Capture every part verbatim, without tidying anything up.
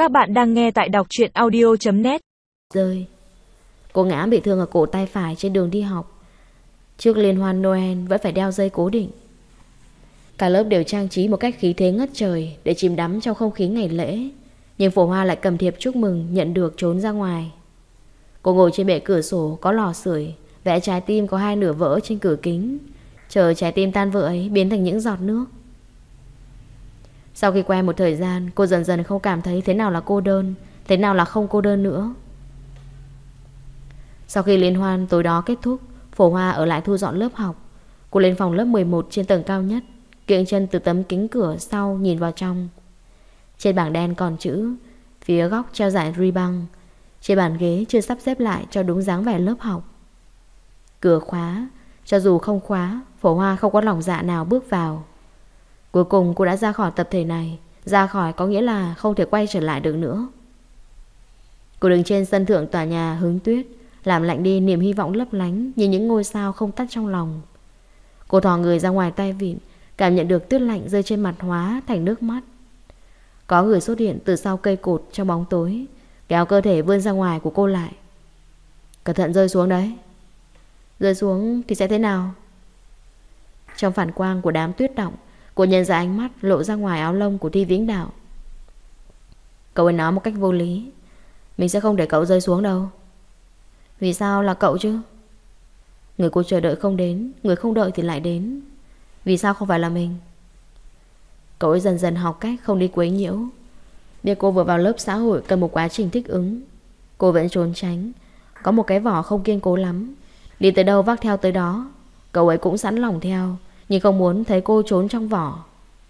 Các bạn đang nghe tại đọc truyện audio chấm net. Rơi. Cô ngã bị thương ở cổ tay phải trên đường đi học. Trước liên hoan Noel vẫn phải đeo dây cố định. Cả lớp đều trang trí một cách khí thế ngất trời để chìm đắm trong không khí ngày lễ. Nhưng Phổ Hoa lại cầm thiệp chúc mừng nhận được trốn ra ngoài. Cô ngồi trên bệ cửa sổ có lò sưởi, vẽ trái tim có hai nửa vỡ trên cửa kính, chờ trái tim tan vỡ ấy biến thành những giọt nước. Sau khi quen một thời gian, cô dần dần không cảm thấy thế nào là cô đơn, thế nào là không cô đơn nữa. Sau khi liên hoan tối đó kết thúc, Phổ Hoa ở lại thu dọn lớp học. Cô lên phòng lớp mười một trên tầng cao nhất, kiễng chân từ tấm kính cửa sau nhìn vào trong. Trên bảng đen còn chữ, phía góc treo giải ribbon. Trên bàn ghế chưa sắp xếp lại cho đúng dáng vẻ lớp học. Cửa khóa, cho dù không khóa, Phổ Hoa không có lòng dạ nào bước vào. Cuối cùng cô đã ra khỏi tập thể này. Ra khỏi có nghĩa là không thể quay trở lại được nữa. Cô đứng trên sân thượng tòa nhà Hướng Tuyết, làm lạnh đi niềm hy vọng lấp lánh như những ngôi sao không tắt trong lòng. Cô thò người ra ngoài tay vịn, cảm nhận được tuyết lạnh rơi trên mặt hóa thành nước mắt. Có người xuất hiện từ sau cây cột trong bóng tối, kéo cơ thể vươn ra ngoài của cô lại. Cẩn thận rơi xuống đấy. Rơi xuống thì sẽ thế nào? Trong phản quang của đám tuyết động, cô nhận ra ánh mắt lộ ra ngoài áo lông của Thi Vĩnh Đạo. Cậu ấy nói một cách vô lý, mình sẽ không để cậu rơi xuống đâu. Vì sao là cậu chứ? Người cô chờ đợi không đến, người không đợi thì lại đến. Vì sao không phải là mình? Cậu ấy dần dần học cách không đi quấy nhiễu. Biết cô vừa vào lớp xã hội cần một quá trình thích ứng. Cô vẫn trốn tránh. Có một cái vỏ không kiên cố lắm, đi tới đâu vác theo tới đó. Cậu ấy cũng sẵn lòng theo, nhưng không muốn thấy cô trốn trong vỏ.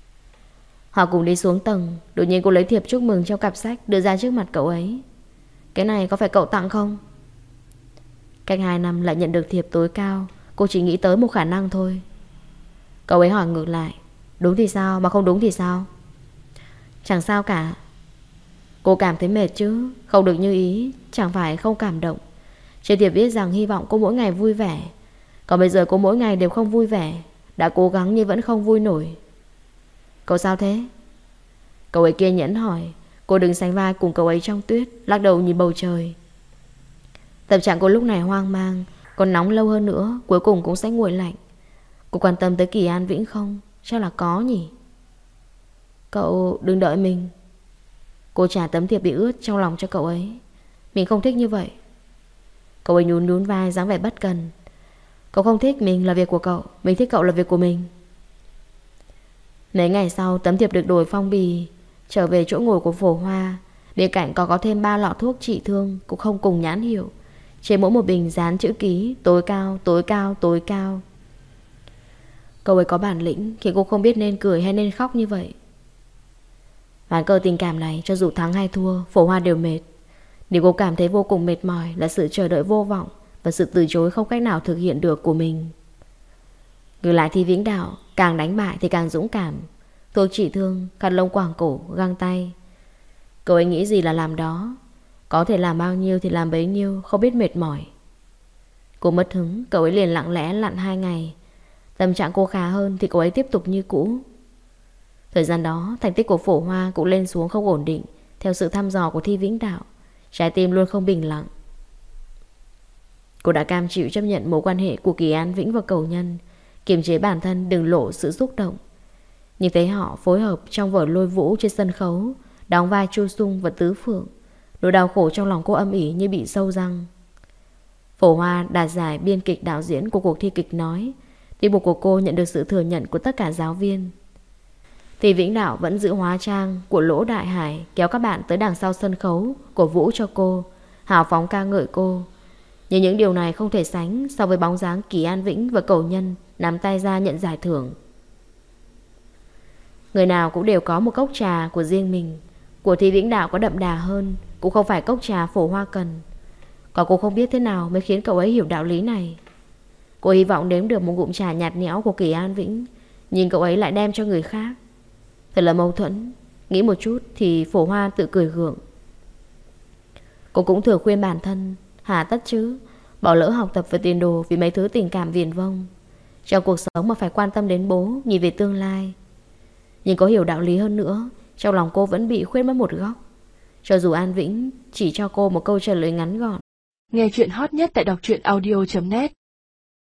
Họ cùng đi xuống tầng. Đột nhiên cô lấy thiệp chúc mừng trong cặp sách đưa ra trước mặt cậu ấy. Cái này có phải cậu tặng không? Cách hai năm lại nhận được thiệp tối cao. Cô chỉ nghĩ tới một khả năng thôi. Cậu ấy hỏi ngược lại, đúng thì sao, mà không đúng thì sao? Chẳng sao cả. Cô cảm thấy mệt chứ, không được như ý. Chẳng phải không cảm động. Trên thiệp viết rằng hy vọng cô mỗi ngày vui vẻ. Còn bây giờ cô mỗi ngày đều không vui vẻ. Đã cố gắng nhưng vẫn không vui nổi. Cậu sao thế? Cậu ấy kiên nhẫn hỏi. Cô đứng sánh vai cùng cậu ấy trong tuyết, lắc đầu nhìn bầu trời. Tâm trạng cô lúc này hoang mang. Còn nóng lâu hơn nữa cuối cùng cũng sẽ nguội lạnh. Cô quan tâm tới Kỳ An Vĩnh không? Chắc là có nhỉ. Cậu đừng đợi mình. Cô trả tấm thiệp bị ướt trong lòng cho cậu ấy. Mình không thích như vậy. Cậu ấy nhún nhún vai dáng vẻ bất cần. Cậu không thích mình là việc của cậu, mình thích cậu là việc của mình. Mấy ngày sau, tấm thiệp được đổi phong bì. Trở về chỗ ngồi của Phổ Hoa, bên cạnh có có thêm ba lọ thuốc trị thương, cũng không cùng nhãn hiệu. Trên mỗi một bình dán chữ ký tối cao, tối cao, tối cao. Cậu ấy có bản lĩnh khiến cô không biết nên cười hay nên khóc như vậy. Ván cờ tình cảm này, cho dù thắng hay thua, Phổ Hoa đều mệt. Điều cô cảm thấy vô cùng mệt mỏi là sự chờ đợi vô vọng và sự từ chối không cách nào thực hiện được của mình. Ngược lại Thi Vĩnh Đạo, càng đánh bại thì càng dũng cảm. Thuốc trị thương, khăn lông quàng cổ, găng tay. Cậu ấy nghĩ gì là làm đó. Có thể làm bao nhiêu thì làm bấy nhiêu, không biết mệt mỏi. Cô mất hứng, cậu ấy liền lặng lẽ lặn hai ngày. Tâm trạng cô khá hơn thì cậu ấy tiếp tục như cũ. Thời gian đó, thành tích của Phổ Hoa cũng lên xuống không ổn định. Theo sự thăm dò của Thi Vĩnh Đạo, trái tim luôn không bình lặng. Cô đã cam chịu chấp nhận mối quan hệ của Kỳ An Vĩnh và Cầu Nhân, kiềm chế bản thân đừng lộ sự xúc động. Nhưng thấy họ phối hợp trong vở Lôi Vũ trên sân khấu, đóng vai Chu Sung và Tứ Phượng, nỗi đau khổ trong lòng cô âm ỉ như bị sâu răng. Phổ Hoa đạt giải biên kịch đạo diễn của cuộc thi kịch nói. Tiết mục của cô nhận được sự thừa nhận của tất cả giáo viên. Thì Vĩnh Đạo vẫn giữ hóa trang của Lỗ Đại Hải, kéo các bạn tới đằng sau sân khấu, cổ vũ cho cô, hào phóng ca ngợi cô. Nhưng những điều này không thể sánh so với bóng dáng Kỳ An Vĩnh và Cầu Nhân nắm tay ra nhận giải thưởng. Người nào cũng đều có một cốc trà của riêng mình. Của Thi Vĩnh Đạo có đậm đà hơn, cũng không phải cốc trà Phổ Hoa cần. Còn cô không biết thế nào mới khiến cậu ấy hiểu đạo lý này. Cô hy vọng nếm được một ngụm trà nhạt nhẽo của Kỳ An Vĩnh, nhưng cậu ấy lại đem cho người khác. Thật là mâu thuẫn. Nghĩ một chút thì Phổ Hoa tự cười gượng. Cô cũng thường khuyên bản thân, hà tất chứ, bỏ lỡ học tập và tiền đồ vì mấy thứ tình cảm viển vông. Trong cuộc sống mà phải quan tâm đến bố, nhìn về tương lai. Nhưng có hiểu đạo lý hơn nữa, trong lòng cô vẫn bị khuyết mất một góc. cho dù An Vĩnh chỉ cho cô một câu trả lời ngắn gọn. Nghe chuyện hot nhất tại đọc truyện audio chấm net.